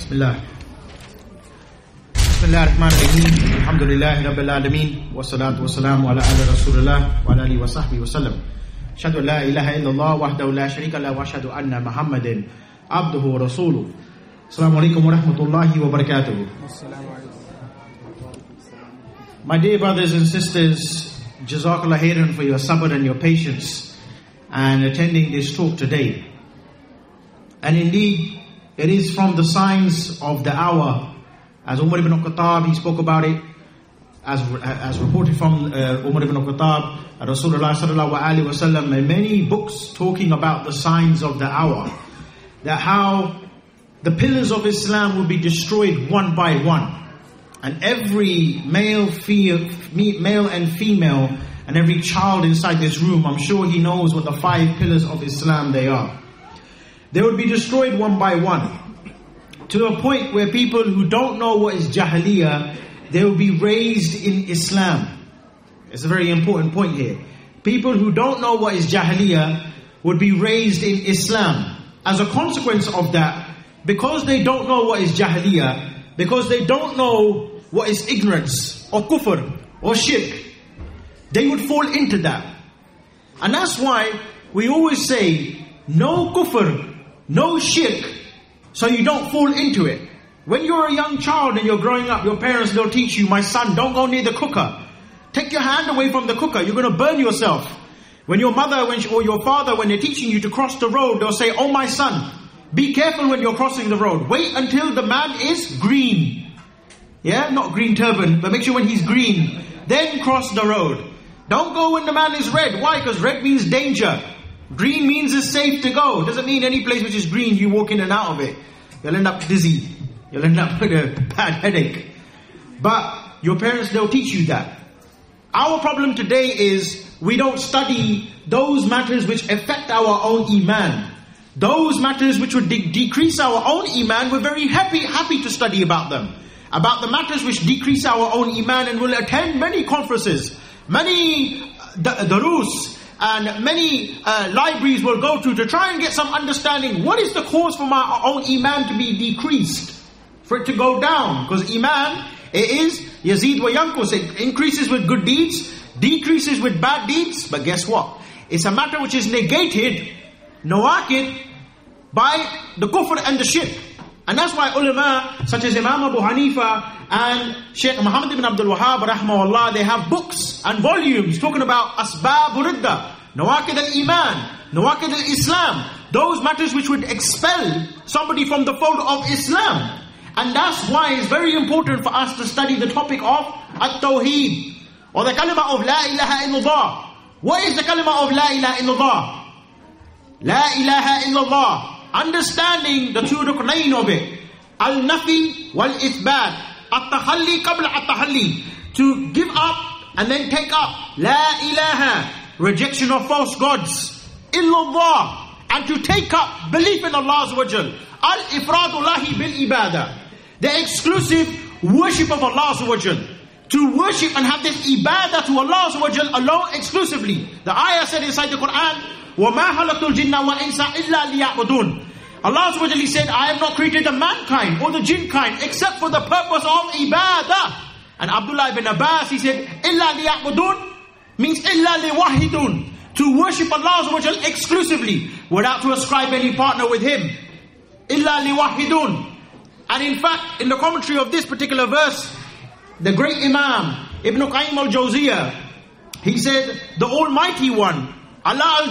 Bismillah. Bismillah ar-Rahman ar-Rahim. Alhamdulillahi Rabbil Alameen. Wa salatu wa salamu ala ala Rasulullah wa ala alihi wa sahbihi wa sallam. Ashhadu an la ilaha illallah wahdahu la sharika lahu wa ashhadu anna Muhammadan abduhu wa rasuluh. Assalamu alaikum wa rahmatullahi wa barakatuh. My dear brothers and sisters, Jazakallah khairan for your sabr and your patience and attending this talk today. And indeed, it is from the signs of the hour, as Umar ibn Khattab, he spoke about it, as reported from Umar ibn Khattab, Rasulullah sallallahu alaihi wasallam, and many books talking about the signs of the hour, that how the pillars of Islam will be destroyed one by one, and every male and female, and every child inside this room, I'm sure he knows what the 5 pillars of Islam they are. They will be destroyed one by one, to a point where people who don't know what is Jahiliyyah, they will be raised in Islam. It's a very important point here. People who don't know what is Jahiliyyah would be raised in Islam. As a consequence of that, because they don't know what is Jahiliyyah, because they don't know what is ignorance, or kufr, or shirk, they would fall into that. And that's why we always say, no kufr, no shirk, so you don't fall into it. When you're a young child and you're growing up, your parents, they'll teach you, my son, don't go near the cooker. Take your hand away from the cooker, you're going to burn yourself. When your mother or your father, when they're teaching you to cross the road, they'll say, oh my son, be careful when you're crossing the road. Wait until the man is green. Yeah, not green turban, but make sure when he's green, then cross the road. Don't go when the man is red. Why? Because red means danger. Green means it's safe to go. Doesn't mean any place which is green, you walk in and out of it. You'll end up dizzy. You'll end up with a bad headache. But your parents, they'll teach you that. Our problem today is we don't study those matters which affect our own iman. Those matters which would decrease our own iman, we're very happy to study about them. About the matters which decrease our own iman, and will attend many conferences, many darus, and many libraries will go to try and get some understanding. What is the cause for our own iman to be decreased? For it to go down? Because iman, it is yazid wa yankus. It increases with good deeds, decreases with bad deeds. But guess what? It's a matter which is negated, nawakid, by the kufr and the shirk. And that's why ulama such as Imam Abu Hanifa and Sheikh Muhammad ibn Abdul Wahhab rahmahullah, they have books and volumes talking about asbab ridda, nawakid al-iman, nawakid al-islam, those matters which would expel somebody from the fold of Islam. And that's why it's very important for us to study the topic of at-tawheed, or the kalima of la ilaha illallah. What is the kalima of la ilaha illallah? La ilaha illallah. Understanding the 2 ruknayn of it. Al-nafi wal-ithbat. At-tahalli qabla at-tahalli. To give up and then take up. La ilaha. Rejection of false gods. Illallah. And to take up belief in Allah Azza wa Jal. Al-ifradullahi bil-ibadah. The exclusive worship of Allah Azza wa Jal. To worship and have this ibadah to Allah Azza wa Jal alone exclusively. The ayah said inside the Quran, وَمَا خَلَقْتُ الْجِنَّ وَإِنسَ إِلَّا لِيَعْبُدُونَ. Allah Azza wa Jalla said, I have not created the mankind or the jinn kind except for the purpose of ibadah. And Abdullah ibn Abbas, he said, إِلَّا لِيَعْبُدُونَ means إِلَّا لِوَحِدُونَ, to worship Allah Azza wa Jalla exclusively, without to ascribe any partner with Him. إِلَّا لِوَحِدُونَ. And in fact, in the commentary of this particular verse, the great Imam Ibn Qayyim al-Jawziyah, he said, the Almighty One, Allah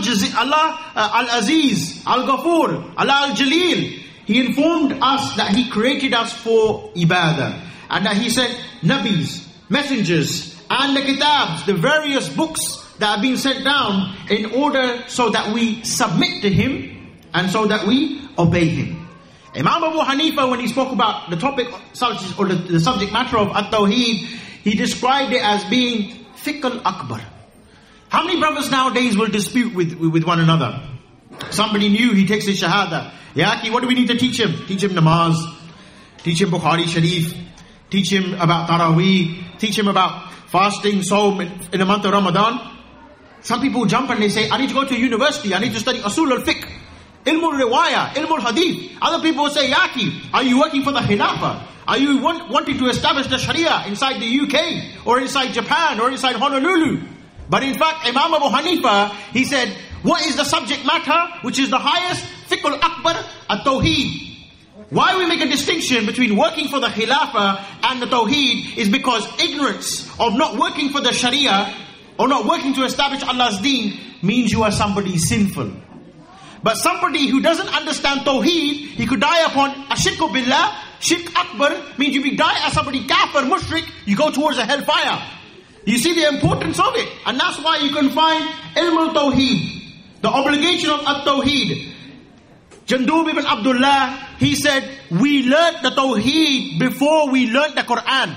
Al-Aziz, Al-Ghafur, Allah Al-Jaleel, He informed us that He created us for ibadah. And that He sent Nabis, messengers, and the kitabs, the various books that have been sent down, in order so that we submit to Him, and so that we obey Him. Imam Abu Hanifa, when he spoke about the topic, or the subject matter of at-tawheed, he described it as being fiqh al-akbar. How many brothers nowadays will dispute with one another? Somebody new, he takes his shahada. Yaki, what do we need to teach him? Teach him namaz, teach him Bukhari Sharif, teach him about Taraweeh, teach him about fasting, Sawm in the month of Ramadan. Some people jump and they say, I need to go to university, I need to study Usul al-Fiqh. Ilmul Riwaya, Ilmul Hadith. Other people will say, Yaki, are you working for the Khilafah? Are you wanting to establish the Sharia inside the UK, or inside Japan, or inside Honolulu? But in fact, Imam Abu Hanifa, he said, what is the subject matter which is the highest? Fiqhul Akbar, at-Tawheed. Why we make a distinction between working for the Khilafah and the Tawheed is because ignorance of not working for the Sharia or not working to establish Allah's deen means you are somebody sinful. But somebody who doesn't understand Tawheed, he could die upon Ashirku Billah. Shirk Akbar means you die as somebody kafir, mushrik, you go towards the hellfire. You see the importance of it. And that's why you can find Ilm al-Tawheed, the obligation of at-Tawheed. Jandub ibn Abdullah, he said, we learned the Tawheed before we learned the Quran.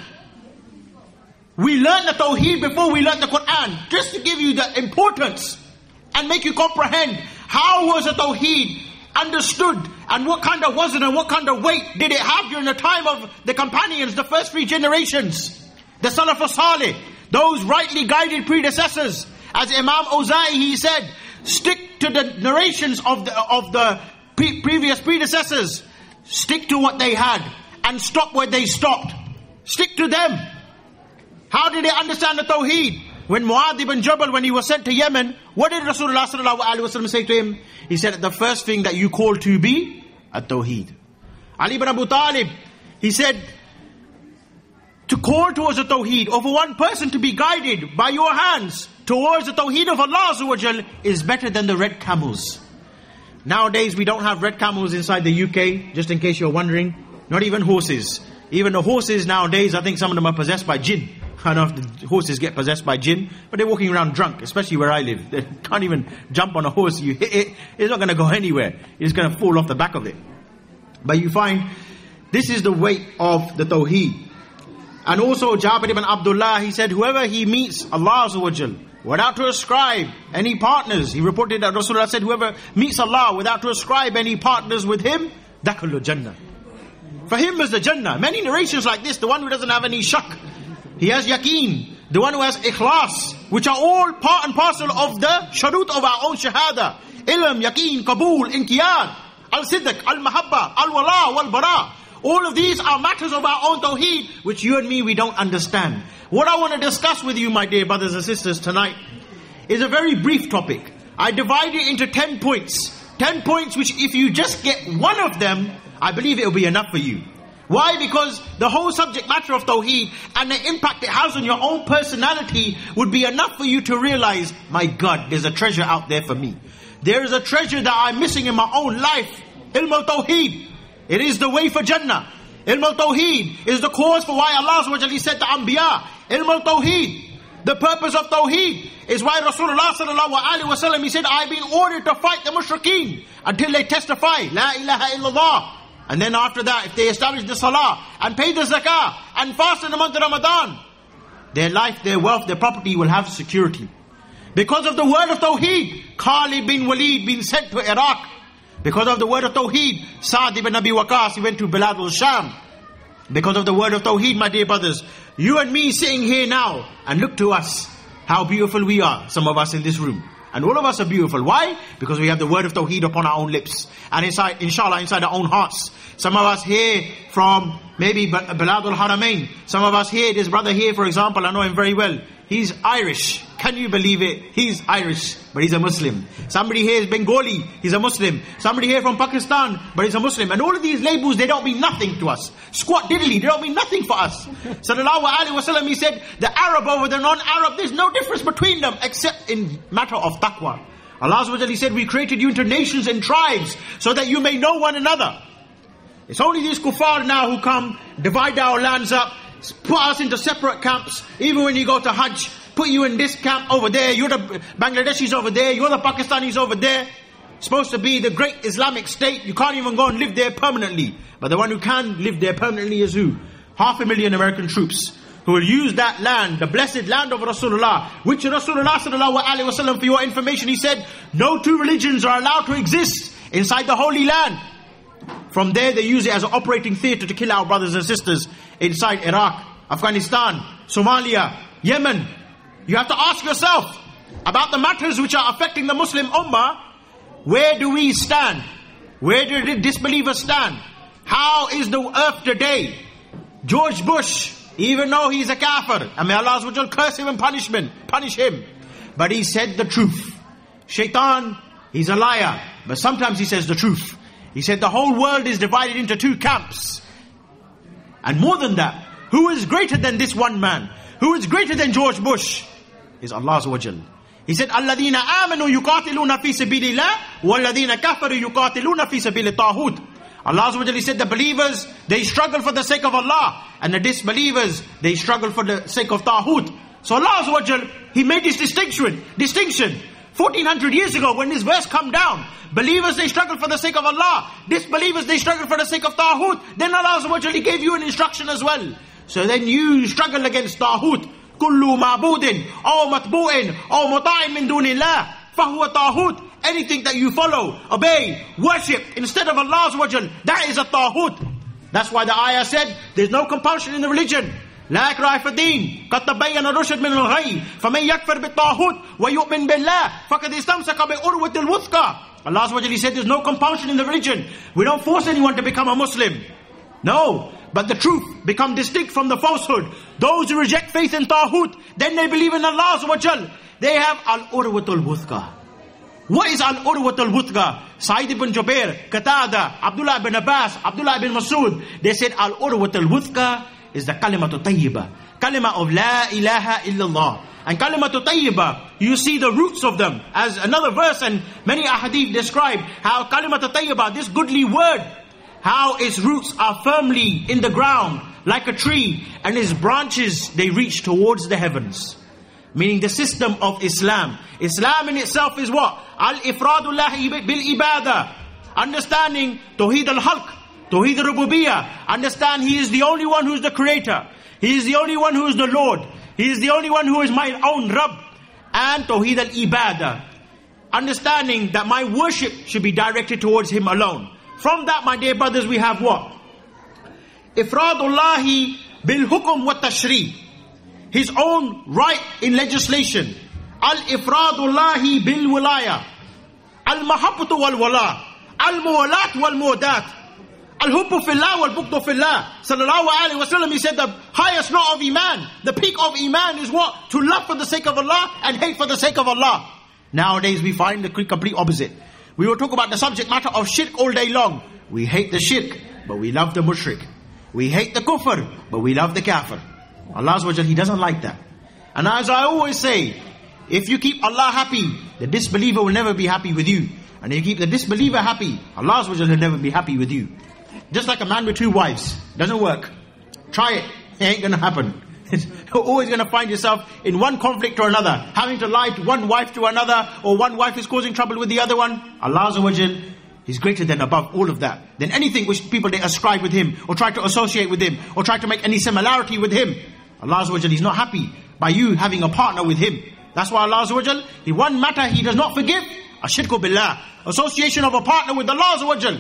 We learned the Tawheed before we learned the Quran. Just to give you the importance and make you comprehend how was the Tawheed understood and what kind of was it and what kind of weight did it have during the time of the companions, the first 3 generations, the Salaf al-Salih, those rightly guided predecessors. As Imam Awza'i, he said, stick to the narrations of the previous predecessors. Stick to what they had and stop where they stopped. Stick to them. How did they understand the Tawheed? When Mu'adh ibn Jabal, when he was sent to Yemen, what did Rasulullah sallallahu alaihi wasallam say to him? He said, the first thing that you call to be, at-Tawheed. Ali ibn Abu Talib, he said, to call towards the Tawheed, or for one person to be guided by your hands towards the Tawheed of Allah Azza wa Jal is better than the red camels. Nowadays we don't have red camels inside the UK, just in case you're wondering. Not even horses. Even the horses nowadays, I think some of them are possessed by jinn. I don't know if the horses get possessed by jinn, but they're walking around drunk, especially where I live. They can't even jump on a horse. You hit it, it's not going to go anywhere. It's going to fall off the back of it. But you find, this is the weight of the Tawheed. And also Jabir ibn Abdullah, he said, whoever he meets Allah Azza wa Jal without to ascribe any partners, he reported that Rasulullah said, whoever meets Allah without to ascribe any partners with him, dakhulu Jannah. For him is the Jannah. Many narrations like this, the one who doesn't have any shak, he has yaqeen, the one who has ikhlas, which are all part and parcel of the sharut of our own shahada. Ilm, yaqeen, qabul, inqiyad, al-sidq, al-mahabba, al-wala, wal-bara. All of these are matters of our own tawheed, which you and me, we don't understand. What I want to discuss with you, my dear brothers and sisters, tonight, is a very brief topic. I divide it into 10 points. 10 points which if you just get one of them, I believe it will be enough for you. Why? Because the whole subject matter of Tawheed and the impact it has on your own personality would be enough for you to realize, my God, there's a treasure out there for me. There is a treasure that I'm missing in my own life. Ilm al-Tawheed. It is the way for Jannah. Ilm al-Tawheed is the cause for why Allah Azza wa Jalla said to Anbiya, Ilm al-Tawheed. The purpose of Tawheed is why Rasulullah sallallahu alaihi wasallam, he said, I've been ordered to fight the mushrikeen until they testify, La ilaha illallah. And then after that, if they establish the salah and pay the zakah and fast in the month of Ramadan, their life, their wealth, their property will have security. Because of the word of Tawheed, Khalid bin Walid been sent to Iraq. Because of the word of Tawheed, Sa'd ibn Abi Waqqas, he went to Bilad al-Sham. Because of the word of Tawheed, my dear brothers, you and me sitting here now, and look to us, how beautiful we are, some of us in this room. And all of us are beautiful. Why? Because we have the word of Tawheed upon our own lips. And inside, inshallah, inside our own hearts. Some of us here from maybe Bilad al-Haramain. Some of us here, this brother here, for example, I know him very well. He's Irish. Can you believe it? He's Irish, but he's a Muslim. Somebody here is Bengali, he's a Muslim. Somebody here from Pakistan, but he's a Muslim. And all of these labels, they don't mean nothing to us. Squat diddly, they don't mean nothing for us. Sallallahu alaihi wasallam, he said, the Arab over the non-Arab, there's no difference between them except in matter of taqwa. Allah Azza wa Jalla, he said, we created you into nations and tribes so that you may know one another. It's only these kuffar now who come, divide our lands up, put us into separate camps. Even when you go to Hajj, put you in this camp over there, you're the Bangladeshis over there, you're the Pakistanis over there. It's supposed to be the great Islamic state. You can't even go and live there permanently. But the one who can live there permanently is who? 500,000 American troops who will use that land, the blessed land of Rasulullah, which Rasulullah sallallahu alaihi wasallam, for your information, he said, no two religions are allowed to exist inside the Holy Land. From there they use it as an operating theatre to kill our brothers and sisters inside Iraq, Afghanistan, Somalia, Yemen. You have to ask yourself about the matters which are affecting the Muslim Ummah. Where do we stand? Where did disbelievers stand? How is the earth today? George Bush, even though he's a kafir, and may Allah will curse him and punish him. But he said the truth. Shaitan, he's a liar, but sometimes he says the truth. He said the whole world is divided into two camps. And more than that, who is greater than this one man? Who is greater than George Bush? Is Allah Azza wa Jal. He said, الَّذِينَ آمَنُوا يُقَاتِلُونَ فِي سَبِيلِ اللَّهِ وَالَّذِينَ كَفَرُوا يُقَاتِلُونَ فِي سَبِيلِ الطَّاغُوتِ. Allah Azza wa Jal, He said, the believers, they struggle for the sake of Allah. And the disbelievers, they struggle for the sake of Taghut. So Allah Azza wa Jal, He made this distinction. 1400 years ago when this verse come down, believers, they struggle for the sake of Allah. Disbelievers, they struggle for the sake of Taghut. Then Allah Azza wa Jal, He gave you an instruction as well. So then you struggle against Taghut. كُلُّ مَعْبُودٍ أَوْ مَتْبُوءٍ أَوْ مُطَاعٍ مِّن دُونِ اللَّهِ فَهُوَ Taghut. Anything that you follow, obey, worship instead of Allah Azza wa Jal, that is a Taghut. That's why the ayah said, there's no compulsion in the religion. لا إكراه في الدين قد تبين الرشد من الغي فمن يكفر بالطاغوت ويؤمن بالله فقد استمسك بالعروة الوثقى. Allah Azza wa Jalla said there's no compulsion in the religion. We don't force anyone to become a Muslim. No, but the truth become distinct from the falsehood. Those who reject faith in Taghut, then they believe in Allah Azza wa Jalla. They have al-urwatul wuthqa. What is al-urwatul wuthqa? Sa'id ibn Jubair, Qatada, Abdullah ibn Abbas, Abdullah ibn Masud, they said al-urwatul wuthqa is the kalimatu tayyibah. Kalima of la ilaha illallah. And kalimatu tayyibah, you see the roots of them. As another verse and many ahadith describe how kalimatu tayyibah, this goodly word, how its roots are firmly in the ground like a tree, and its branches, they reach towards the heavens. Meaning the system of Islam. Islam in itself is what? Al-ifradullahi bil-ibadah. Understanding Tawheed al-Halq, Tawheed al-Rububiyyah. Understand He is the only one who is the creator. He is the only one who is the Lord. He is the only one who is my own Rabb. And Tawheed al-Ibadah. Understanding that my worship should be directed towards Him alone. From that, my dear brothers, we have what? Ifradullahi bil-hukum wa tashri'. His own right in legislation. Al-ifradullahi bil-wilaya. Al-mahabbatu wal-wala. Al-muwalat wal-muwadat. Al-hubbu fillah wal-bughdu fillah. Sallallahu alayhi wa sallam, he said the highest note of Iman, the peak of Iman is what? To love for the sake of Allah and hate for the sake of Allah. Nowadays we find the complete opposite. We will talk about the subject matter of shirk all day long. We hate the shirk, but we love the mushrik. We hate the kufr, but we love the kafir. Allah Azza wa Jalla, He doesn't like that. And as I always say, if you keep Allah happy, the disbeliever will never be happy with you. And if you keep the disbeliever happy, Allah Azza wa Jalla will never be happy with you. Just like a man with two wives. Doesn't work. Try it. It ain't going to happen. You're always going to find yourself in one conflict or another. Having to lie to one wife to another, or one wife is causing trouble with the other one. Allah Azza wa Jalla is greater than above all of that. Than anything which people they ascribe with Him, or try to associate with Him, or try to make any similarity with Him. Allah Azza wa Jalla is not happy by you having a partner with Him. That's why Allah Azza wa Jalla, the one matter He does not forgive, ashirku billah, association of a partner with Allah Azza wa Jalla.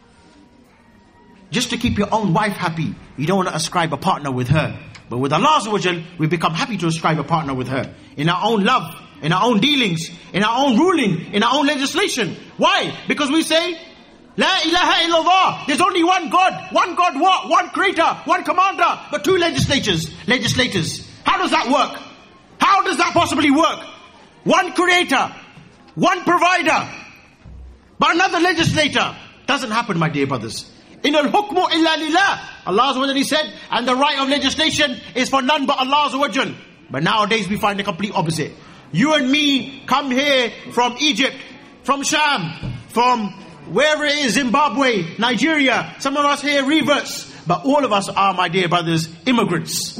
Just to keep your own wife happy, you don't want to ascribe a partner with her. But with Allah Azza wa Jalla, we become happy to ascribe a partner with her. In our own love, in our own dealings, in our own ruling, in our own legislation. Why? Because we say, La ilaha illallah. There's only one God. One God what? One creator, one commander, but two legislators. How does that work? How does that possibly work? One creator, one provider, but another legislator. Doesn't happen, my dear brothers. In al-hukmu illa lillah. Allah Azza wa Jalla said, and the right of legislation is for none but Allah Azza wa Jalla. But nowadays we find the complete opposite. You and me come here from Egypt, from Sham, from wherever it is, Zimbabwe, Nigeria. Some of us here reverts. But all of us are, my dear brothers, immigrants.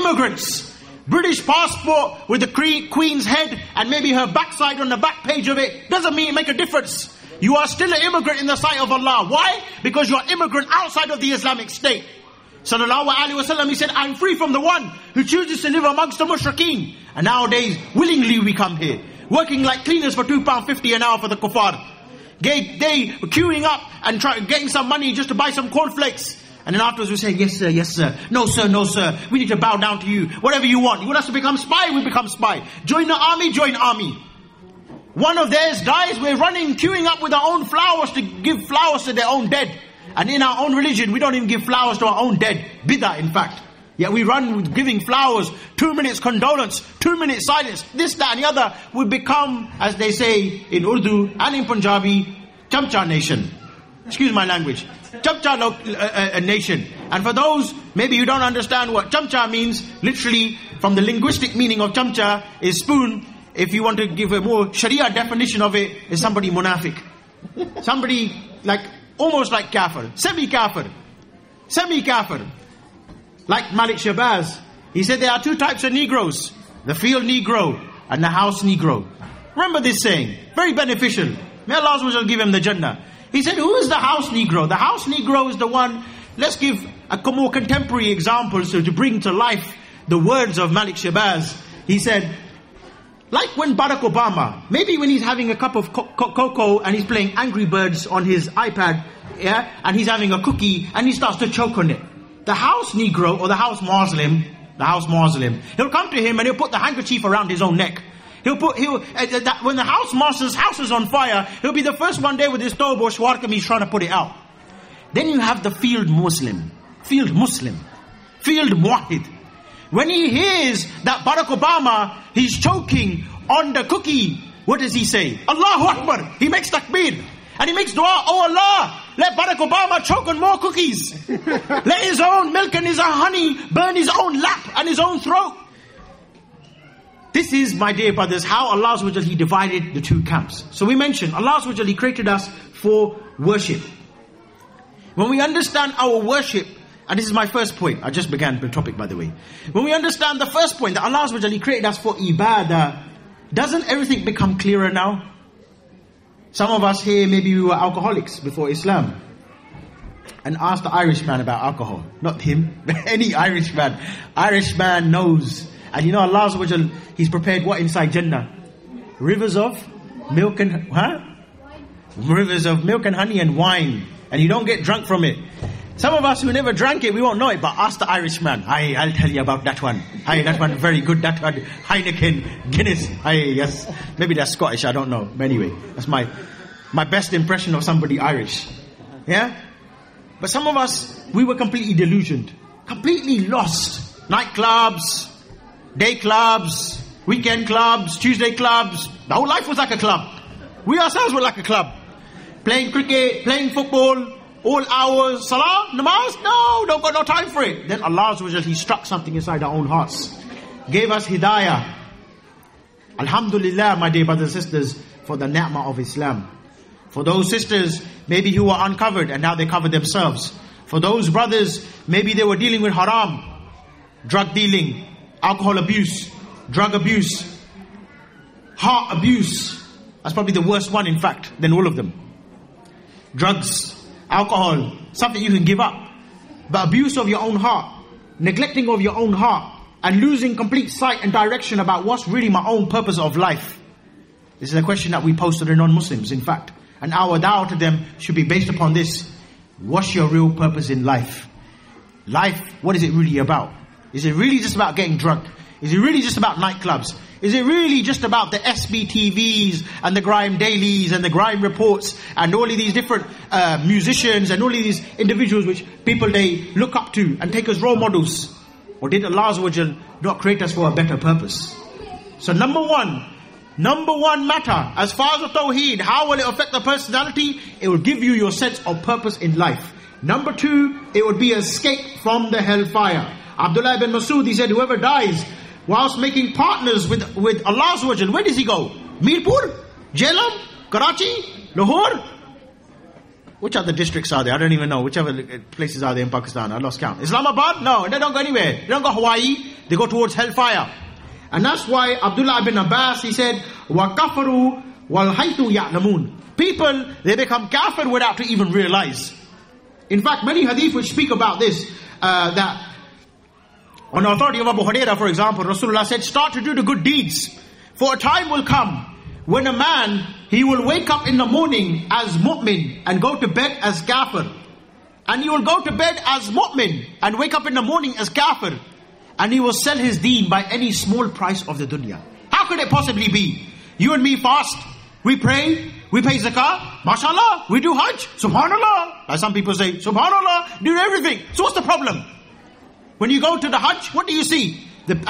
British passport with the Queen's head and maybe her backside on the back page of it doesn't make a difference. You are still an immigrant in the sight of Allah. Why? Because you are immigrant outside of the Islamic State. Sallallahu alaihi wasallam, he said, I'm free from the one who chooses to live amongst the mushrikeen. And nowadays, willingly we come here, working like cleaners for £2.50 an hour for the kuffar. They queuing up and getting some money just to buy some cornflakes. And then afterwards we say, yes sir, no sir, we need to bow down to you. Whatever you want. You want us to become spy? We become spy. Join the army, join army. One of theirs dies, we're running, queuing up with our own flowers to give flowers to their own dead. And in our own religion, we don't even give flowers to our own dead. Bid'ah, in fact. Yet we run with giving flowers, 2 minutes condolence, 2 minutes silence, this, that and the other. We become, as they say in Urdu and in Punjabi, Chamcha nation. Excuse my language. Chamcha nation. And for those, maybe you don't understand what Chamcha means, literally from the linguistic meaning of Chamcha is spoon. If you want to give a more Sharia definition of it, is somebody munafiq. Somebody like, almost like kafir. Semi-kafir. Semi-kafir. Like Malik Shabazz. He said there are 2 types of Negroes. The field Negro and the house Negro. Remember this saying. Very beneficial. May Allah give him the Jannah. He said, who is the house Negro? The house Negro is the one, let's give a more contemporary example so to bring to life the words of Malik Shabazz. He said, like when Barack Obama, maybe when he's having a cup of cocoa and he's playing Angry Birds on his iPad, yeah, and he's having a cookie and he starts to choke on it. The house Negro or the house Muslim, he'll come to him and he'll put the handkerchief around his own neck. When the house master's house is on fire, he'll be the first one there with his tob or shwarkam, he's trying to put it out. Then you have the field Muslim, field Muwahid. When he hears that Barack Obama, he's choking on the cookie, what does he say? Allahu Akbar. He makes takbir. And he makes dua, oh Allah, let Barack Obama choke on more cookies. Let his own milk and his own honey burn his own lap and his own throat. This is, my dear brothers, how Allah SWT, He divided the 2 camps. So we mentioned, Allah SWT, He created us for worship. When we understand our worship, and this is my first point, I just began the topic by the way. When we understand the first point, that Allah SWT, He created us for ibadah, doesn't everything become clearer now? Some of us here, maybe we were alcoholics before Islam. And ask the Irishman about alcohol. Not him, but any Irishman. Irishman knows. And you know Allah SWT, He's prepared what inside Jannah? Rivers of milk and Rivers of milk and honey and wine. And you don't get drunk from it. Some of us who never drank it, we won't know it. But ask the Irishman. I'll tell you about that one. That one very good. That one, Heineken, Guinness. Yes. Maybe that's Scottish, I don't know. But anyway, that's my best impression of somebody Irish. Yeah? But some of us, we were completely delusioned. Completely lost. Nightclubs, day clubs, weekend clubs, Tuesday clubs. The whole life was like a club. We ourselves were like a club. Playing cricket, playing football, all hours, salah, namaz, no, don't got no time for it. Then Allah SWT, He struck something inside our own hearts. Gave us hidayah. Alhamdulillah, my dear brothers and sisters, for the ni'mah of Islam. For those sisters, maybe who were uncovered and now they cover themselves. For those brothers, maybe they were dealing with haram, drug dealing, alcohol abuse, drug abuse, heart abuse. That's probably the worst one, in fact, than all of them. Drugs, alcohol, something you can give up. But abuse of your own heart, neglecting of your own heart, and losing complete sight and direction about what's really my own purpose of life. This is a question that we pose to the non-Muslims, in fact. And our da'wah to them should be based upon this. What's your real purpose in life? Life, what is it really about? Is it really just about getting drunk? Is it really just about nightclubs? Is it really just about the SBTVs and the grime dailies and the grime reports and all of these different musicians and all of these individuals which people they look up to and take as role models? Or did Allah not create us for a better purpose? So number one matter, as far as the Tawheed, how will it affect the personality? It will give you your sense of purpose in life. Number 2, it would be escape from the hellfire. Abdullah ibn Masud, he said, whoever dies whilst making partners with Allah, where does he go? Mirpur? Jhelum? Karachi? Lahore? Which other districts are there? I don't even know. Whichever places are there in Pakistan. I lost count. Islamabad? No, they don't go anywhere. They don't go Hawaii. They go towards hellfire. And that's why Abdullah ibn Abbas, he said, وَكَفَرُوا وَالْحَيْتُ يَعْلَمُونَ. People, they become kafir without to even realize. In fact, many hadith which speak about this, that on the authority of Abu Hurairah, for example, Rasulullah said, start to do the good deeds. For a time will come when a man, he will wake up in the morning as mu'min and go to bed as kafir. And he will go to bed as mu'min and wake up in the morning as kafir. And he will sell his deen by any small price of the dunya. How could it possibly be? You and me fast. We pray, we pay zakah, mashallah, we do hajj, subhanallah. Like some people say, subhanallah, do everything. So what's the problem? When you go to the hajj, what do you see? In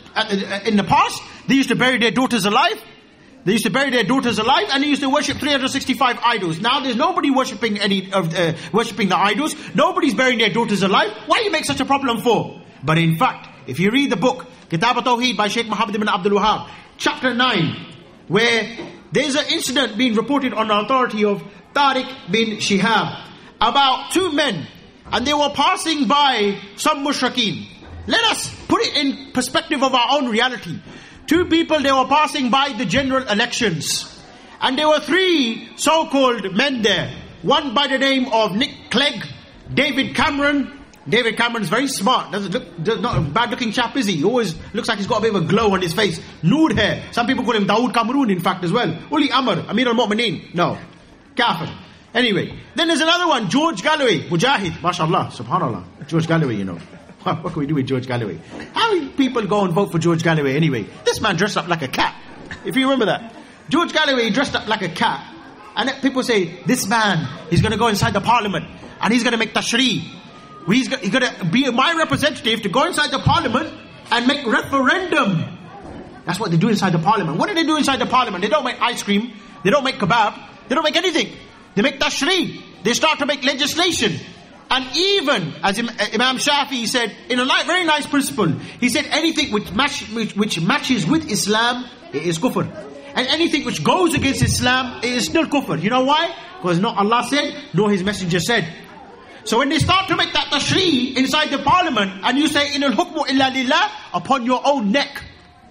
the past, they used to bury their daughters alive. They used to bury their daughters alive, and they used to worship 365 idols. Now there's nobody worshipping worshipping the idols. Nobody's burying their daughters alive. Why do you make such a problem for? But in fact, if you read the book Kitab al-Tawheed by Sheikh Muhammad ibn Abdul Wahhab, chapter 9, where there's an incident being reported on the authority of Tariq bin Shihab about two men, and they were passing by some mushrikeen. Let us put it in perspective of our own reality. Two people, they were passing by the general elections. And there were three so-called men there. One by the name of Nick Clegg, David Cameron. David Cameron's very smart. Not a bad-looking chap, is he? He always looks like he's got a bit of a glow on his face. Nude hair. Some people call him Dawood Cameroon, in fact, as well. Uli Amr, Amir al-Mu'mineen. No. Kafir. Anyway. Then there's another one, George Galloway. Mujahid. MashaAllah. Subhanallah. George Galloway, you know. What can we do with George Galloway? How many people go and vote for George Galloway anyway? This man dressed up like a cat. If you remember that. George Galloway dressed up like a cat. And people say, this man, he's going to go inside the parliament. And he's going to make tashri. He's going to be my representative to go inside the parliament and make referendum. That's what they do inside the parliament. What do they do inside the parliament? They don't make ice cream. They don't make kebab. They don't make anything. They make tashri. They start to make legislation. And even, as Imam Shafi'i said, in a very nice principle, he said anything which matches with Islam, it is kufr. And anything which goes against Islam, it is still kufr. You know why? Because not Allah said, nor His Messenger said. So when they start to make that tashri inside the parliament, and you say, inal hukmu illa lillah, upon your own neck.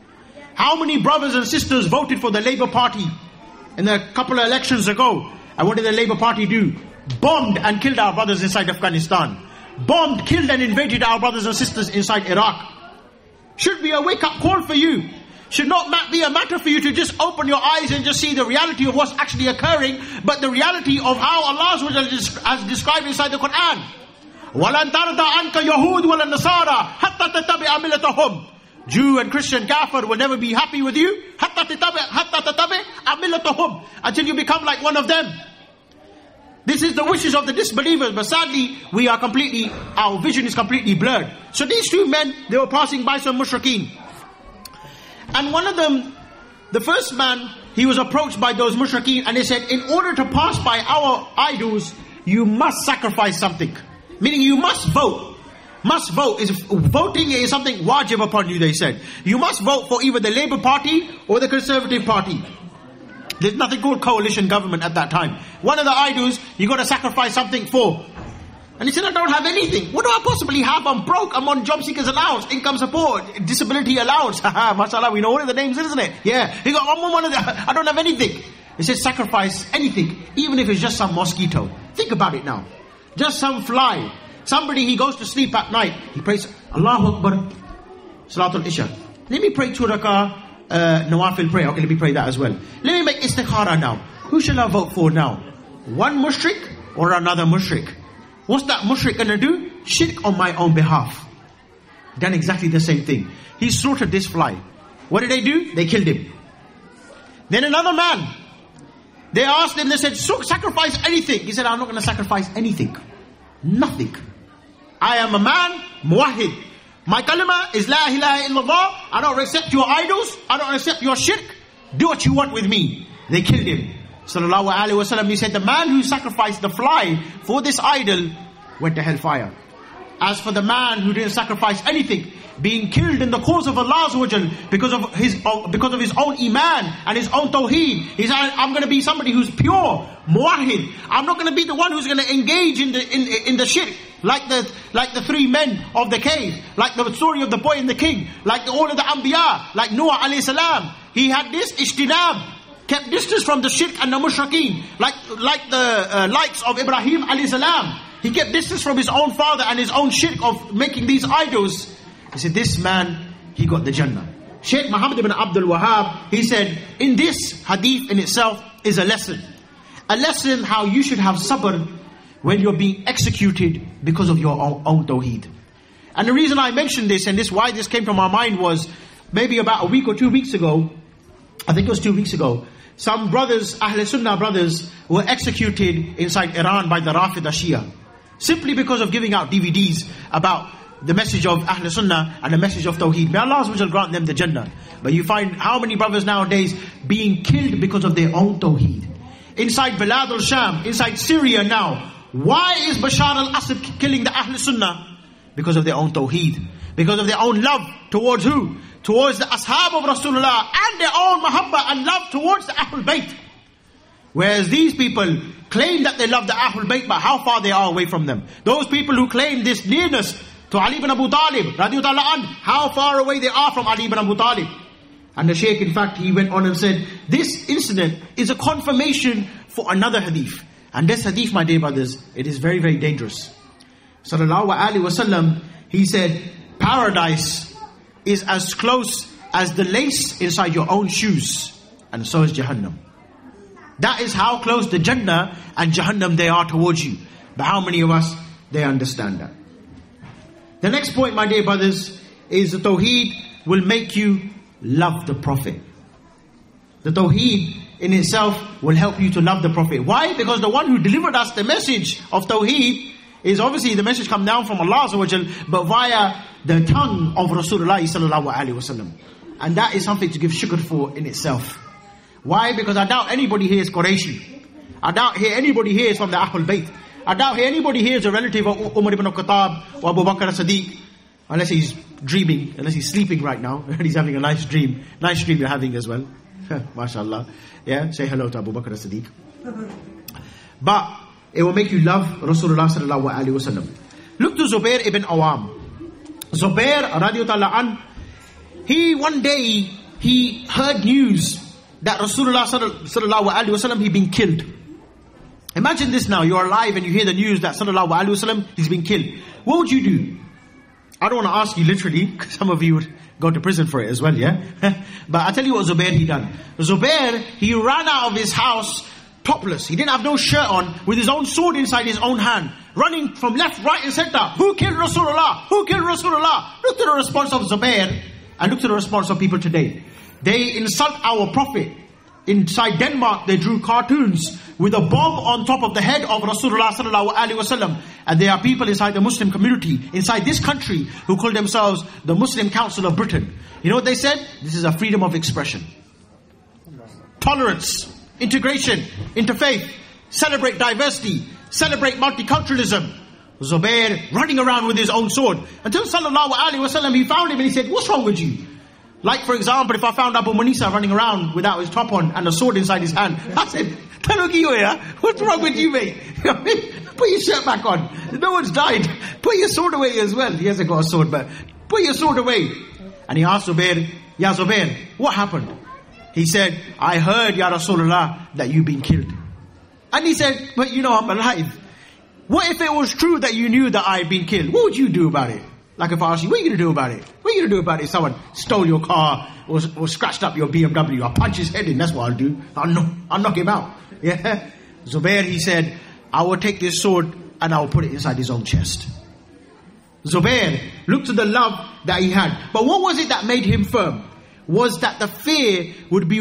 How many brothers and sisters voted for the Labour Party in a couple of elections ago? And what did the Labour Party do? Bombed and killed our brothers inside Afghanistan. Bombed, killed and invaded our brothers and sisters inside Iraq. Should be a wake-up call for you. Should not be a matter for you to just open your eyes and just see the reality of what's actually occurring, but the reality of how Allah has described inside the Quran. وَلَنْ تَرْضَ عَنْكَ يَهُودُ وَلَا النَّصَارَى حَتَّى تَتَّبِعَ مِلَّتَهُمْ. Jew and Christian kafir will never be happy with you حَتَّى تَتَّبِعَ مِلَّتَهُمْ, until you become like one of them. This is the wishes of the disbelievers, but sadly, our vision is completely blurred. So these two men, they were passing by some mushrikeen. And one of them, the first man, he was approached by those mushrikeen, and they said, in order to pass by our idols, you must sacrifice something. Meaning you must vote. Must vote. Voting is something wajib upon you, they said. You must vote for either the Labour Party or the Conservative Party. There's nothing called coalition government at that time. One of the idols, you got to sacrifice something for. And he said, I don't have anything. What do I possibly have? I'm broke. I'm on job seekers allowance, income support, disability allowance. Haha, mashallah, we know all of the names, isn't it? Yeah. He got one of the, I don't have anything. He said, sacrifice anything, even if it's just some mosquito. Think about it now. Just some fly. Somebody, he goes to sleep at night. He prays, Allahu Akbar, Salatul Isha. Let me pray 2 rakah. Nawafil prayer. Okay, let me pray that as well. Let me make istikhara now. Who shall I vote for now? One mushrik or another mushrik? What's that mushrik going to do? Shirk on my own behalf. Done exactly the same thing. He slaughtered this fly. What did they do? They killed him. Then another man. They asked him, they said, sacrifice anything. He said, I'm not going to sacrifice anything. Nothing. I am a man, muwahid. My kalima is la ilaha illallah. I don't accept your idols. I don't accept your shirk. Do what you want with me. They killed him. Sallallahu alaihi wasallam, he said, the man who sacrificed the fly for this idol went to hellfire. As for the man who didn't sacrifice anything, being killed in the cause of Allah because of his own iman and his own tawheed, he said, I'm going to be somebody who's pure, muwahid. I'm not going to be the one who's going to engage in the shirk, like the three men of the cave, like the story of the boy and the king, like all of the anbiya, like Noah alayhi salam. He had this ijtinab, kept distance from the shirk and the mushrikeen, like the likes of Ibrahim alayhi salam. He kept distance from his own father and his own shirk of making these idols. He said, this man, he got the Jannah. Sheikh Muhammad ibn Abdul Wahhab, he said, in this hadith in itself is a lesson. A lesson how you should have sabr when you're being executed because of your own tawheed. And the reason I mentioned this, and why this came from our mind was, maybe about a week or 2 weeks ago, I think it was 2 weeks ago, some brothers, Ahl Sunnah brothers, were executed inside Iran by the Rafida Shia, simply because of giving out DVDs about the message of Ahl Sunnah and the message of Tawheed. May Allah grant them the Jannah. But you find how many brothers nowadays being killed because of their own Tawheed. Inside Bilad al-Sham, inside Syria now, why is Bashar al-Assad killing the Ahl Sunnah? Because of their own Tawheed. Because of their own love towards who? Towards the Ashab of Rasulullah, and their own Mahabbah and love towards the Ahlul Bayt. Whereas these people claim that they love the Ahlul Bayt, but how far they are away from them. Those people who claim this nearness to Ali ibn Abu Talib, radiyallahu anhu, how far away they are from Ali ibn Abu Talib. And the Shaykh, in fact, he went on and said, this incident is a confirmation for another hadith. And this hadith, my dear brothers, it is very, very dangerous. Sallallahu alaihi wasallam, he said, paradise is as close as the lace inside your own shoes. And so is Jahannam. That is how close the Jannah and Jahannam they are towards you. But how many of us, they understand that? The next point, my dear brothers, is the Tawheed will make you love the Prophet. The Tawheed in itself will help you to love the Prophet. Why? Because the one who delivered us the message of Tawheed is obviously the message come down from Allah but via the tongue of Rasulullah sallallahu alaihi wasallam. And that is something to give shukr for in itself. Why? Because I doubt anybody here is Qurayshi. I doubt here anybody here is from the Ahlul Bayt. I doubt here anybody here is a relative of Umar ibn Khattab or Abu Bakr as-Siddiq. Unless he's dreaming, unless he's sleeping right now, and he's having a nice dream. Nice dream you're having as well. MashaAllah. Yeah, say hello to Abu Bakr as-Siddiq. But it will make you love Rasulullah sallallahu alaihi wasallam. Look to Zubair ibn Awam. Zubair radiyallahu anh, he one day, he heard news that Rasulullah sallallahu alaihi wasallam, he'd been killed. Imagine this now, you're alive and you hear the news that sallallahu alaihi wasallam, he's been killed. What would you do? I don't want to ask you literally, because some of you would go to prison for it as well, yeah? But I'll tell you what Zubair he done. Zubair, he ran out of his house topless. He didn't have no shirt on, with his own sword inside his own hand, running from left, right and center. Who killed Rasulullah? Who killed Rasulullah? Look to the response of Zubair and look to the response of people today. They insult our Prophet. Inside Denmark, they drew cartoons with a bomb on top of the head of Rasulullah sallallahu alaihi wasallam. And there are people inside the Muslim community, inside this country, who call themselves the Muslim Council of Britain. You know what they said? This is a freedom of expression. Tolerance, integration, interfaith, celebrate diversity, celebrate multiculturalism. Zubair running around with his own sword. Until sallallahu alaihi wasallam, he found him and he said, what's wrong with you? Like for example, if I found Abu Munisa running around without his top on and a sword inside his hand, I said, what's wrong with you, mate? Put your shirt back on. No one's died. Put your sword away as well. He hasn't got a sword, but put your sword away. And he asked Zubair, Ya Zubair, what happened? He said, I heard, Ya Rasulullah, that you've been killed. And he said, but you know I'm alive. What if it was true that you knew that I had been killed? What would you do about it? Like if I ask you, what are you going to do about it? What are you going to do about it if someone stole your car or scratched up your BMW? I'll punch his head in, that's what I'll do. I'll knock him out. Yeah. Zubair, he said, I will take this sword and I will put it inside his own chest. Zubair looked to the love that he had. But what was it that made him firm? Was that the fear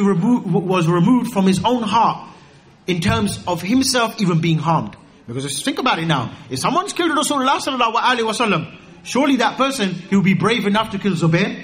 was removed from his own heart in terms of himself even being harmed. Because just think about it now. If someone's killed Rasulullah sallallahu alaihi wasallam, surely that person, he will be brave enough to kill Zubair.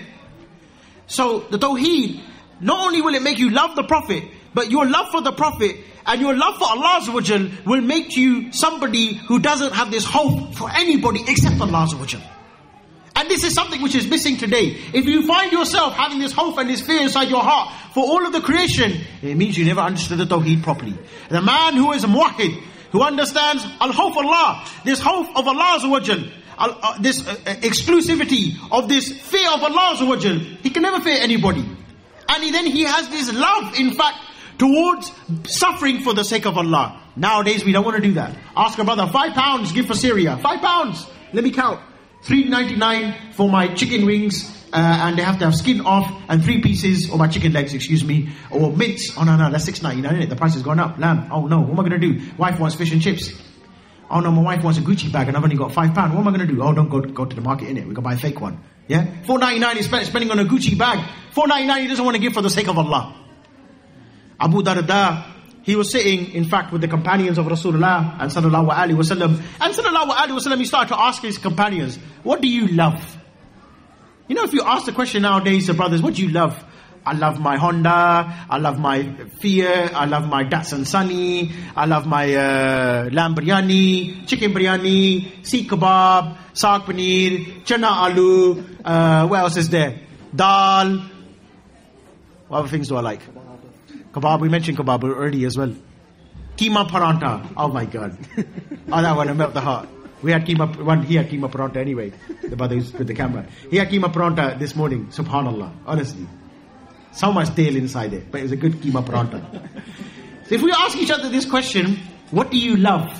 So the Tawheed, not only will it make you love the Prophet, but your love for the Prophet and your love for Allah Azza wa Jal will make you somebody who doesn't have this hope for anybody except Allah Azza wa Jal. And this is something which is missing today. If you find yourself having this hope and this fear inside your heart for all of the creation, it means you never understood the Tawheed properly. The man who is a muwahhid, who understands al-khawf Allah, this hope of Allah Azza wa Jal, this exclusivity of this fear of Allah Azza wa Jal, he can never fear anybody. And then he has this love, in fact, towards suffering for the sake of Allah. Nowadays we don't want to do that. Ask a brother, £5 give for Syria. £5. Let me count. $3.99 for my chicken wings, and they have to have skin off, and 3 pieces, or my chicken legs, excuse me, or mince. Oh no, that's $6.99, isn't it? The price has gone up. Lamb. Oh no, what am I going to do? Wife wants fish and chips. Oh no, my wife wants a Gucci bag and I've only got £5. What am I going to do? Oh, don't go to the market, innit? We can buy a fake one. Yeah? $4.99 is spending on a Gucci bag. $4.99 he doesn't want to give for the sake of Allah. Abu Darda, he was sitting, in fact, with the companions of Rasulullah and sallallahu alaihi wasallam. And sallallahu alaihi wasallam, he started to ask his companions, what do you love? You know, if you ask the question nowadays, the brothers, what do you love? I love my Honda, I love my Fiat, I love my Datsun Sunny, I love my lamb biryani, chicken biryani, seekh kebab, saag paneer, chana aloo, what else is there? Dal. What other things do I like? Kebab, we mentioned kebab already as well. Keema paranta, oh my God. Oh, that one, it melt the heart. He had keema paranta anyway, the brother who's with the camera. He had keema paranta this morning, subhanallah, honestly. So much tail inside it, but it was a good keema paranta. So if we ask each other this question, what do you love?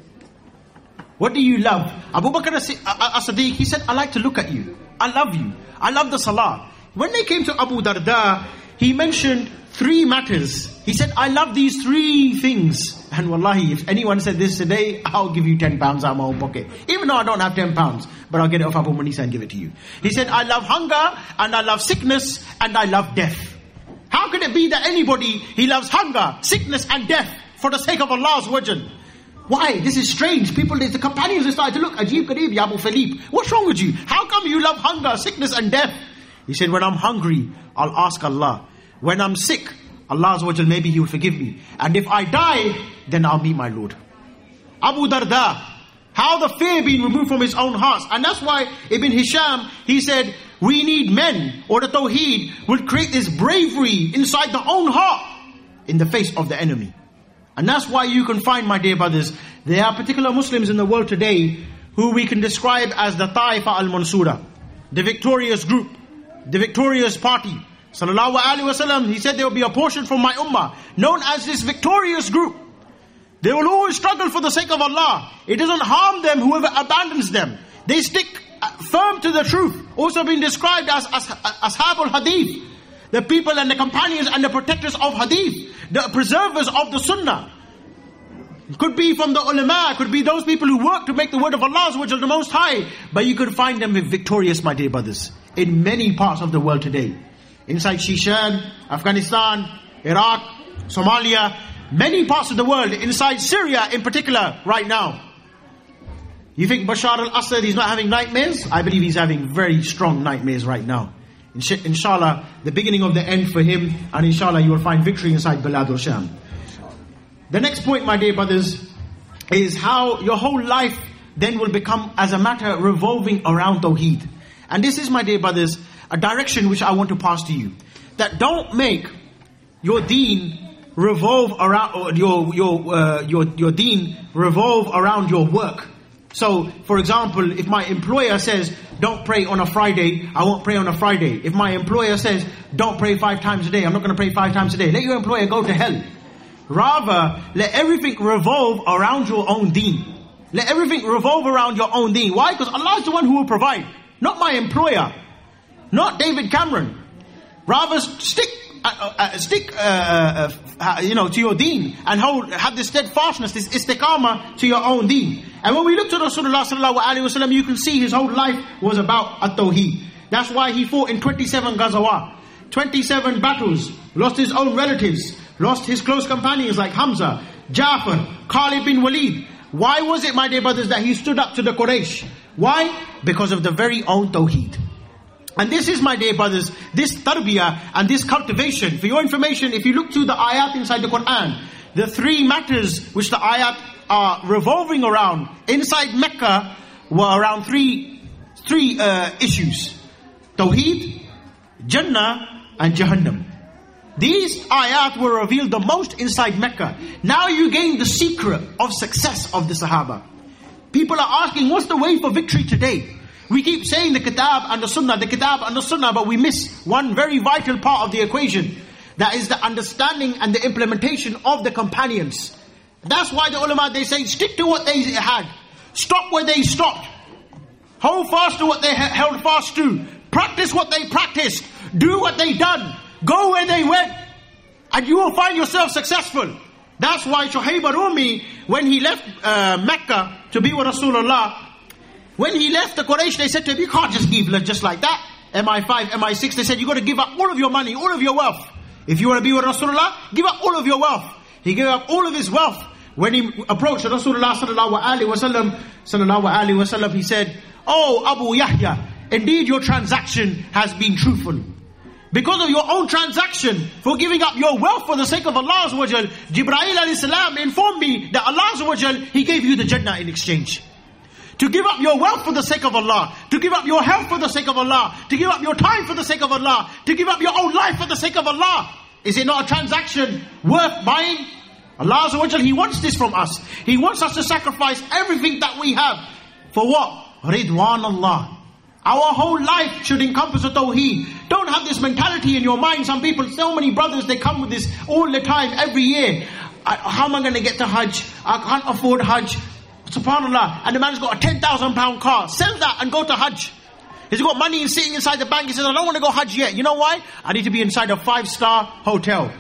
What do you love? Abu Bakr as-Siddiq, he said, I like to look at you. I love you. I love the salah. When they came to Abu Darda, he mentioned 3 matters. He said, I love these 3 things. And wallahi, if anyone said this today, I'll give you £10 out of my own pocket. Even though I don't have £10, but I'll get it off Abu Manisa and give it to you. He said, I love hunger, and I love sickness, and I love death. How can it be that anybody, he loves hunger, sickness, and death for the sake of Allah's wajh? Why? This is strange. People, the companions, they started to look, Ajib Kareeb, Ya Abu Philippe, what's wrong with you? How come you love hunger, sickness, and death? He said, when I'm hungry, I'll ask Allah. When I'm sick, Allah's wajh, maybe He will forgive me. And if I die, then I'll meet my Lord. Abu Darda, how the fear being removed from his own heart. And that's why Ibn Hisham, he said, we need men, or the Tawheed will create this bravery inside the own heart in the face of the enemy. And that's why you can find, my dear brothers, there are particular Muslims in the world today who we can describe as the Ta'ifa al-Mansura, the victorious group, the victorious party. Sallallahu alaihi wasallam, he said there will be a portion from my ummah known as this victorious group. They will always struggle for the sake of Allah. It doesn't harm them whoever abandons them. They stick firm to the truth. Also being described as Ashabul Hadith, the people and the companions and the protectors of Hadith, the preservers of the Sunnah. Could be from the ulama, could be those people who work to make the word of Allah, which is the Most High. But you could find them victorious, my dear brothers, in many parts of the world today. Inside Shishan, Afghanistan, Iraq, Somalia, many parts of the world, inside Syria in particular, right now. You think Bashar al-Assad is not having nightmares? I believe he's having very strong nightmares right now. Inshallah, the beginning of the end for him, and inshallah you will find victory inside Bilad al-Sham. The next point, my dear brothers, is how your whole life then will become as a matter revolving around Tawheed. And this is, my dear brothers, a direction which I want to pass to you. That don't make your deen revolve around, or your deen revolve around your work. So, for example, if my employer says, don't pray on a Friday, I won't pray on a Friday. If my employer says, don't pray 5 times a day, I'm not going to pray 5 times a day. Let your employer go to hell. Rather, let everything revolve around your own deen. Let everything revolve around your own deen. Why? Because Allah is the one who will provide. Not my employer. Not David Cameron. Rather, stick to your deen and have this steadfastness, this istiqamah to your own deen. And when we look to Rasulullah sallallahu alaihi wasallam, you can see his whole life was about at-tawheed. That's why he fought in 27 ghazawat, 27 battles, lost his own relatives, lost his close companions like Hamza, Ja'far, Khalid bin Walid. Why was it, my dear brothers, that he stood up to the Quraysh? Why? Because of the very own tawheed. And this is, my dear brothers, this tarbiyah and this cultivation. For your information, if you look to the ayat inside the Quran, the 3 matters which the ayat are revolving around inside Mecca were around three issues. Tawheed, Jannah, and Jahannam. These ayat were revealed the most inside Mecca. Now you gain the secret of success of the Sahaba. People are asking, what's the way for victory today? We keep saying the kitab and the sunnah, but we miss one very vital part of the equation. That is the understanding and the implementation of the companions. That's why the ulama, they say, stick to what they had. Stop where they stopped. Hold fast to what they held fast to. Practice what they practiced. Do what they done. Go where they went. And you will find yourself successful. That's why Shuhaib al-Rumi, when he left Mecca to be with Rasulullah, when he left the Quraysh, they said to him, you can't just give just like that. MI5, MI6, they said, you got to give up all of your money, all of your wealth. If you want to be with Rasulullah, give up all of your wealth. He gave up all of his wealth. When he approached Rasulullah sallallahu alaihi wasallam, he said, "Oh Abu Yahya, indeed your transaction has been truthful. Because of your own transaction, for giving up your wealth for the sake of Allah Azza wa Jal, Jibreel alayhi salam informed me that Allah Azza wa Jal, He gave you the Jannah in exchange. To give up your wealth for the sake of Allah, to give up your health for the sake of Allah, to give up your time for the sake of Allah, to give up your own life for the sake of Allah. Is it not a transaction worth buying? Allah Azza wa Jal, He wants this from us. He wants us to sacrifice everything that we have. For what? Ridwan Allah. Our whole life should encompass a tawheed. Don't have this mentality in your mind. Some people, so many brothers, they come with this all the time, every year. How am I going to get to Hajj? I can't afford Hajj. SubhanAllah. And the man's got a £10,000 car. Sell that and go to Hajj. He's got money sitting inside the bank. He says, I don't want to go Hajj yet. You know why? I need to be inside a 5-star hotel.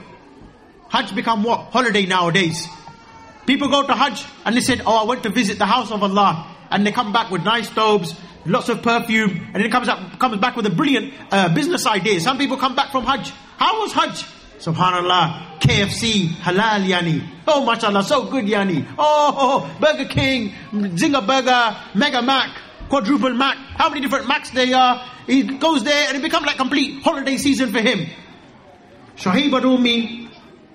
Hajj become what? Holiday nowadays. People go to Hajj and they said, I went to visit the house of Allah. And they come back with nice thobes, lots of perfume, and then it comes back with a brilliant business idea. Some people come back from Hajj. How was Hajj? SubhanAllah, KFC, halal yani. Oh, mashallah, so good yani. Oh, Burger King, Zinger Burger, Mega Mac, Quadruple Mac. How many different Macs there are? He goes there and it becomes like complete holiday season for him. Shahib Arumi,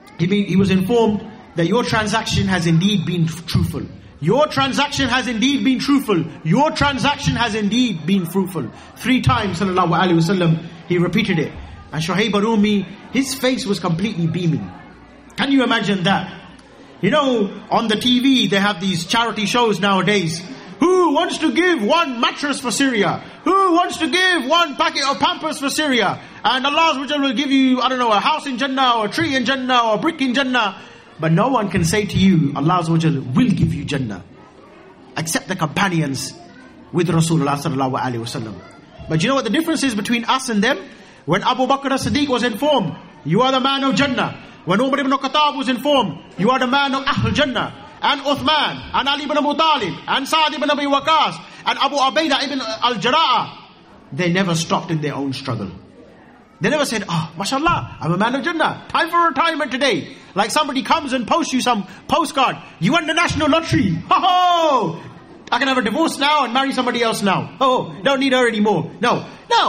he was informed that your transaction has indeed been truthful. Your transaction has indeed been truthful. Your transaction has indeed been fruitful. 3 times, sallallahu alaihi wasallam, he repeated it. And Shuhaib Arumi, his face was completely beaming. Can you imagine that? You know, on the TV, they have these charity shows nowadays. Who wants to give 1 mattress for Syria? Who wants to give 1 packet of Pampers for Syria? And Allah will give you, I don't know, a house in Jannah, or a tree in Jannah, or a brick in Jannah. But no one can say to you, Allah Azza wa Jalla will give you Jannah, except the companions with Rasulullah sallallahu alaihi wasallam. But you know what the difference is between us and them? When Abu Bakr as-Siddiq was informed, you are the man of Jannah. When Umar ibn Khattab was informed, you are the man of Ahl Jannah. And Uthman, and Ali ibn Abu Talib, and Sa'd ibn Abi Waqqas, and Abu Ubaidah ibn al-Jarrah, they never stopped in their own struggle. They never said, mashallah, I'm a man of Jannah. Time for retirement today. Like somebody comes and posts you some postcard. You won the national lottery. Ho-ho! I can have a divorce now and marry somebody else now. Oh, don't need her anymore. No,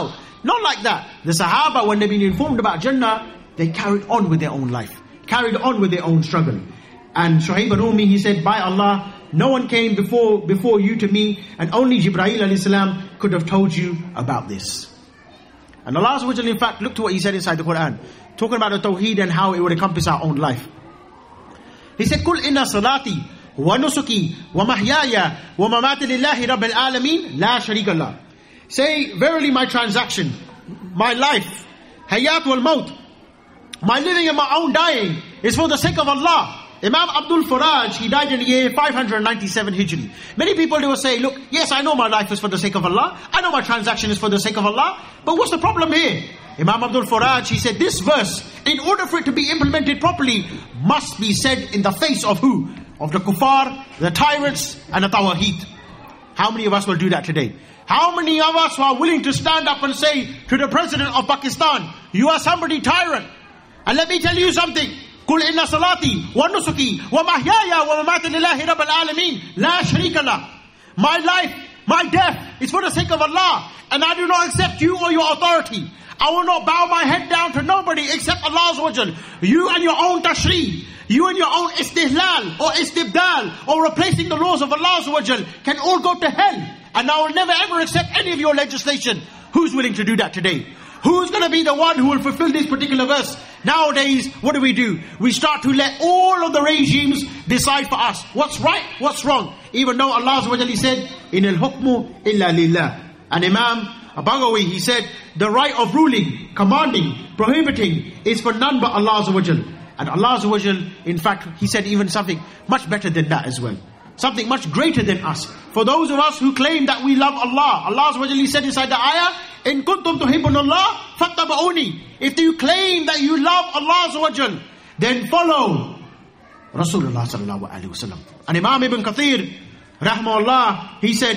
not like that. The Sahaba, when they've been informed about Jannah, they carried on with their own life. Carried on with their own struggle. And Shuhaib Arumi, he said, by Allah, no one came before you to me, and only Jibreel alayhi salam could have told you about this. And Allah Azza wa Jalla, in fact, look to what He said inside the Quran, talking about the Tawheed and how it would encompass our own life. He said, "Kul inna salati wa nusuki wa mahyaya wa mamati lillahi rabbil alamin la sharika lah." Say, verily my transaction, my life, hayat wal maut, my living and my own dying is for the sake of Allah. Imam Abdul Faraj, he died in the year 597 Hijri. Many people, they will say, look, yes, I know my life is for the sake of Allah. I know my transaction is for the sake of Allah. But what's the problem here? Imam Abdul Faraj, he said, this verse, in order for it to be implemented properly, must be said in the face of who? Of the kuffar, the tyrants, and the tawahid. How many of us will do that today? How many of us are willing to stand up and say to the president of Pakistan, you are somebody tyrant? And let me tell you something. Kul inna salati wa nusuki wa mahyaya wa mamati lillahi rabbil alamin la sharika lah. My life, my death is for the sake of Allah, and I do not accept you or your authority. I will not bow my head down to nobody except Allah Azza wa Jal. You and your own tashri, you and your own istihlal or istibdal or replacing the laws of Allah Azza wa Jal can all go to hell. And I will never ever accept any of your legislation. Who's willing to do that today? Who's going to be the one who will fulfill this particular verse? Nowadays, what do? We start to let all of the regimes decide for us. What's right, what's wrong. Even though Allah Azza wa Jalla said, In al-hukmu illa lillah. And Imam Bagawi, he said, the right of ruling, commanding, prohibiting is for none but Allah Azza wa Jalla. And Allah Azza wa Jalla, in fact, he said even something much better than that as well. Something much greater than us. For those of us who claim that we love Allah, Allah Azza wa Jalla said inside the ayah, In kuntum tuhibbunallah fattaba'uni. If you claim that you love Allah Azza wa Jalla, then follow Rasulullah sallallahu alaihi wasallam. And Imam Ibn Kathir, rahmahullah, he said,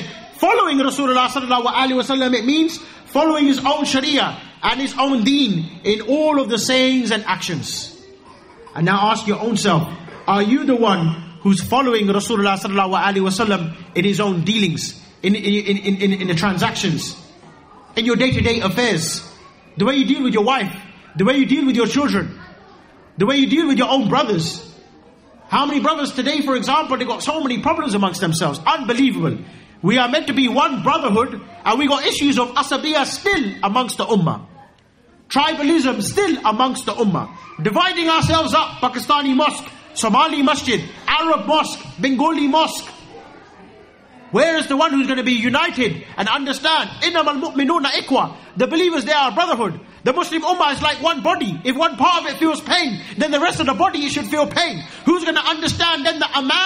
following Rasulullah sallallahu alaihi wasallam, it means following his own sharia and his own deen in all of the sayings and actions. And now ask your own self, are you the one who's following Rasulullah sallallahu alaihi wasallam in his own dealings, in the transactions, in your day-to-day affairs, the way you deal with your wife, the way you deal with your children, the way you deal with your own brothers? How many brothers today, for example, they got so many problems amongst themselves? Unbelievable. We are meant to be one brotherhood, and we got issues of asabiyah still amongst the ummah. Tribalism still amongst the ummah. Dividing ourselves up, Pakistani mosque, Somali masjid, Arab mosque, Bengali mosque. Where is the one who's going to be united and understand? Innamal mu'minuna ikhwa. The believers, they are a brotherhood. The Muslim ummah is like one body. If one part of it feels pain, then the rest of the body should feel pain. Who's going to understand then the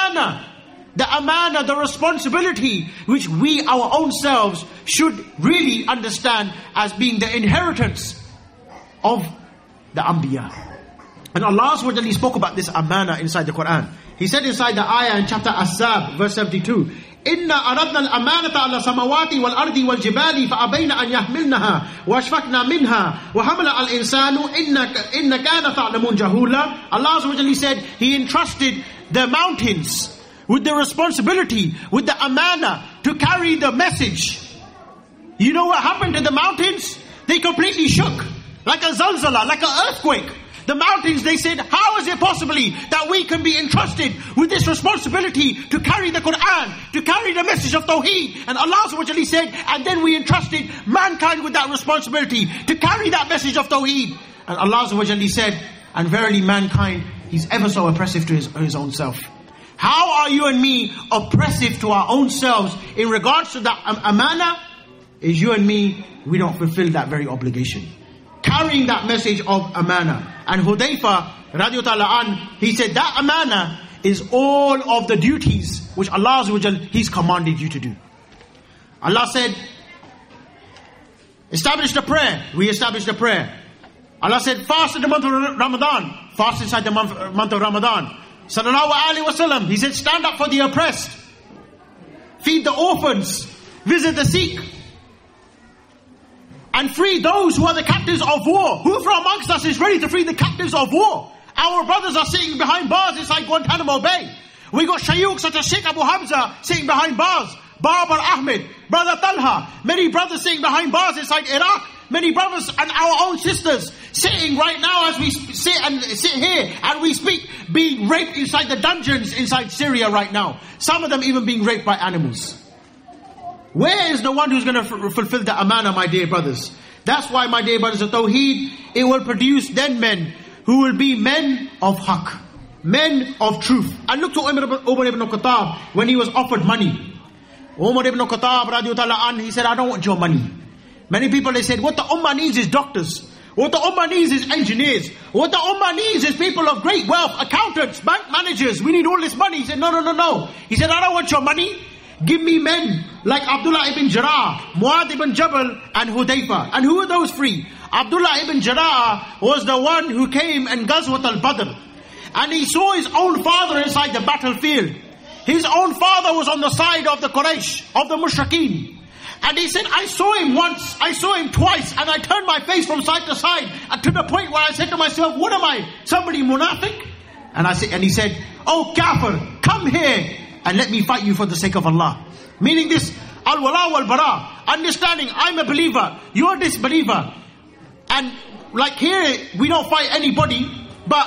amana, the responsibility, which we, our own selves, should really understand as being the inheritance of the Anbiya. And Allah SWT spoke about this amana inside the Quran. He said inside the ayah in chapter As-Sab, verse 72, إِنَّا أَرَدْنَا الْأَمَانَةَ عَلَى السَّمَاوَاتِ وَالْأَرْضِ وَالْجِبَالِ فَأَبَيْنَ أَنْ يَحْمِلْنَهَا وَأَشْفَقْنَا مِنْهَا وَحَمَلَ الْإِنسَانُ إِنَّ كَانَ ثَعْلَمٌ جَهُولًا. Allah SWT said He entrusted the mountains with the responsibility, with the amana, to carry the message. You know what happened to the mountains? They completely shook, like a zalzala, like an earthquake. The mountains, they said, how is it possibly that we can be entrusted with this responsibility to carry the Quran, to carry the message of Tawheed? And Allah SWT said, and then we entrusted mankind with that responsibility to carry that message of Tawheed. And Allah SWT said, and verily mankind, he's ever so oppressive to his own self. How are you and me oppressive to our own selves in regards to that amana? Is you and me, we don't fulfill that very obligation. Carrying that message of amana. And Hudayfa radiallahu ta'ala an, he said that amana is all of the duties which Allah Azza wa Jal, He's commanded you to do. Allah said, establish the prayer. We established the prayer. Allah said, fast in the month of Ramadan. Fast inside the month of Ramadan. Sallallahu alaihi wasallam, He said, stand up for the oppressed. Feed the orphans. Visit the sick. And free those who are the captives of war. Who from amongst us is ready to free the captives of war? Our brothers are sitting behind bars inside Guantanamo Bay. We got Shaykh such as Sheikh Abu Hamza sitting behind bars. Babar Ahmed, Brother Talha. Many brothers sitting behind bars inside Iraq. Many brothers and our own sisters sitting right now as we sit here and we speak, being raped inside the dungeons inside Syria right now. Some of them even being raped by animals. Where is the one who's going to fulfill the amana, my dear brothers? That's why, my dear brothers, the Tawheed, it will produce then men who will be men of haqq, men of truth. And look to Umar ibn Khattab when he was offered money. Umar ibn Khattab, radiallahu ta'ala an, he said, I don't want your money. Many people, they said, what the ummah needs is doctors. What the ummah needs is engineers. What the ummah needs is people of great wealth, accountants, bank managers. We need all this money. He said, no. He said, I don't want your money. Give me men like Abdullah ibn Jarrah, Muad ibn Jabal and Hudayfa. And who are those three? Abdullah ibn Jarrah was the one who came in Ghazwat al-Badr. And he saw his own father inside the battlefield. His own father was on the side of the Quraysh, of the Mushrikeen. And he said, I saw him once, I saw him twice, and I turned my face from side to side, and to the point where I said to myself, what am I? Somebody munafiq? And he said, oh kafir, come here and let me fight you for the sake of Allah. Meaning this, al-wala wal-bara, understanding I'm a believer, you're a disbeliever. And like here, we don't fight anybody, but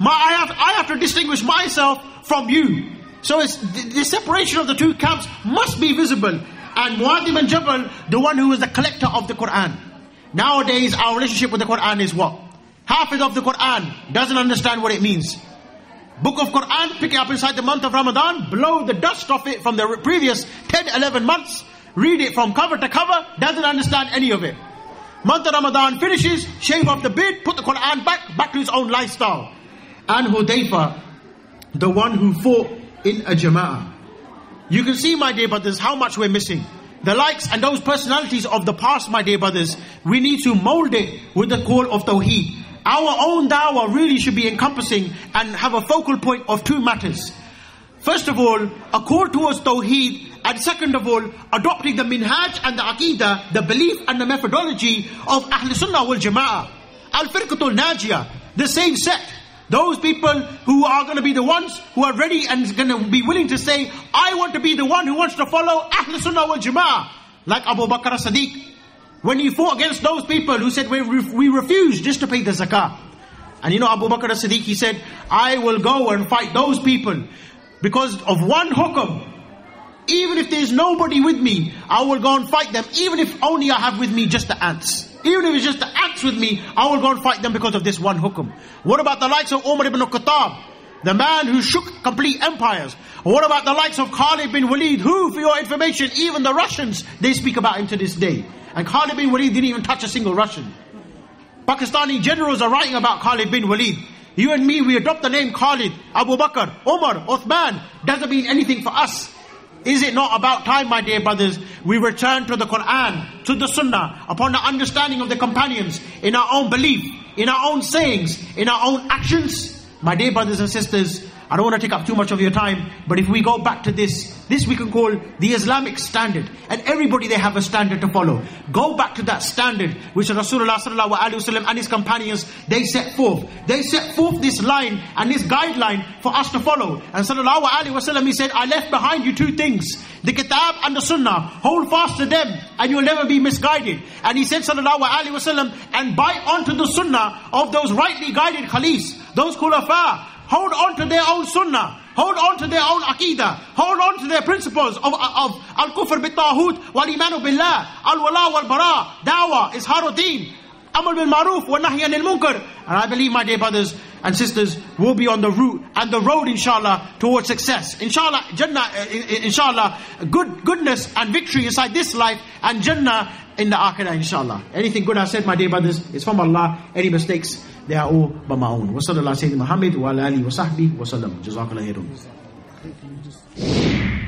I have to distinguish myself from you. So it's the separation of the two camps must be visible. And Muad ibn Jabal, the one who is the collector of the Quran. Nowadays, our relationship with the Quran is what? Hafiz of the Quran doesn't understand what it means. Book of Quran, pick it up inside the month of Ramadan, blow the dust off it from the previous 10, 11 months, read it from cover to cover, doesn't understand any of it. Month of Ramadan finishes, shave off the beard, put the Quran back to his own lifestyle. And Hudayfa, the one who fought in a jama'ah. You can see, my dear brothers, how much we're missing. The likes and those personalities of the past, my dear brothers, we need to mold it with the call of Tawheed. Our own da'wah really should be encompassing and have a focal point of two matters. First of all, a call towards Tawheed And second of all, adopting the minhaj and the aqidah, the belief and the methodology of Ahl Sunnah wal Jama'ah. Al-Firqatul Najiyah, the same sect. Those people who are going to be the ones who are ready and going to be willing to say, I want to be the one who wants to follow Ahl Sunnah wal Jama'ah. Like Abu Bakr as-Siddiq, when he fought against those people who said, we refuse just to pay the zakah. And you know Abu Bakr as-Siddiq, he said, I will go and fight those people because of one hukum. Even if there's nobody with me, I will go and fight them. Even if only I have with me just the ants. Even if it's just the ants with me, I will go and fight them because of this one hukum. What about the likes of Umar ibn Khattab, the man who shook complete empires? What about the likes of Khalid bin Walid, who, for your information, even the Russians, they speak about him to this day. And Khalid bin Walid didn't even touch a single Russian. Pakistani generals are writing about Khalid bin Walid. You and me, we adopt the name Khalid, Abu Bakr, Umar, Uthman. Doesn't mean anything for us. Is it not about time, my dear brothers, we return to the Quran, to the Sunnah, upon the understanding of the companions, in our own belief, in our own sayings, in our own actions? My dear brothers and sisters, I don't want to take up too much of your time, but if we go back to this we can call the Islamic standard. And everybody, they have a standard to follow. Go back to that standard, which Rasulullah sallallahu alaihi wasallam and his companions, they set forth. They set forth this line and this guideline for us to follow. And sallallahu alaihi wasallam, he said, I left behind you two things, the kitab and the sunnah. Hold fast to them and you'll never be misguided. And he said, sallallahu alaihi wasallam, and bite onto the sunnah of those rightly guided khalifs, those khulafa. Hold on to their own sunnah. Hold on to their own aqidah. Hold on to their principles of al-kufr bit-tahut, wal-imanu billah, al-wala wal-bara, dawah, izharuddin, amal bil-maruf, wa nahy anil munkar. And I believe, my dear brothers and sisters, we'll be on the route and the road, inshallah, towards success. Inshallah, Jannah, inshallah, goodness and victory inside this life, and Jannah in the akhirah, inshallah. Anything good I said, my dear brothers, is from Allah. Any mistakes, they are all by my own. Wa sallallahu Sayyidina Muhammad wa ala alihi wa sahbihi wa sallam. Jazakallah khairan.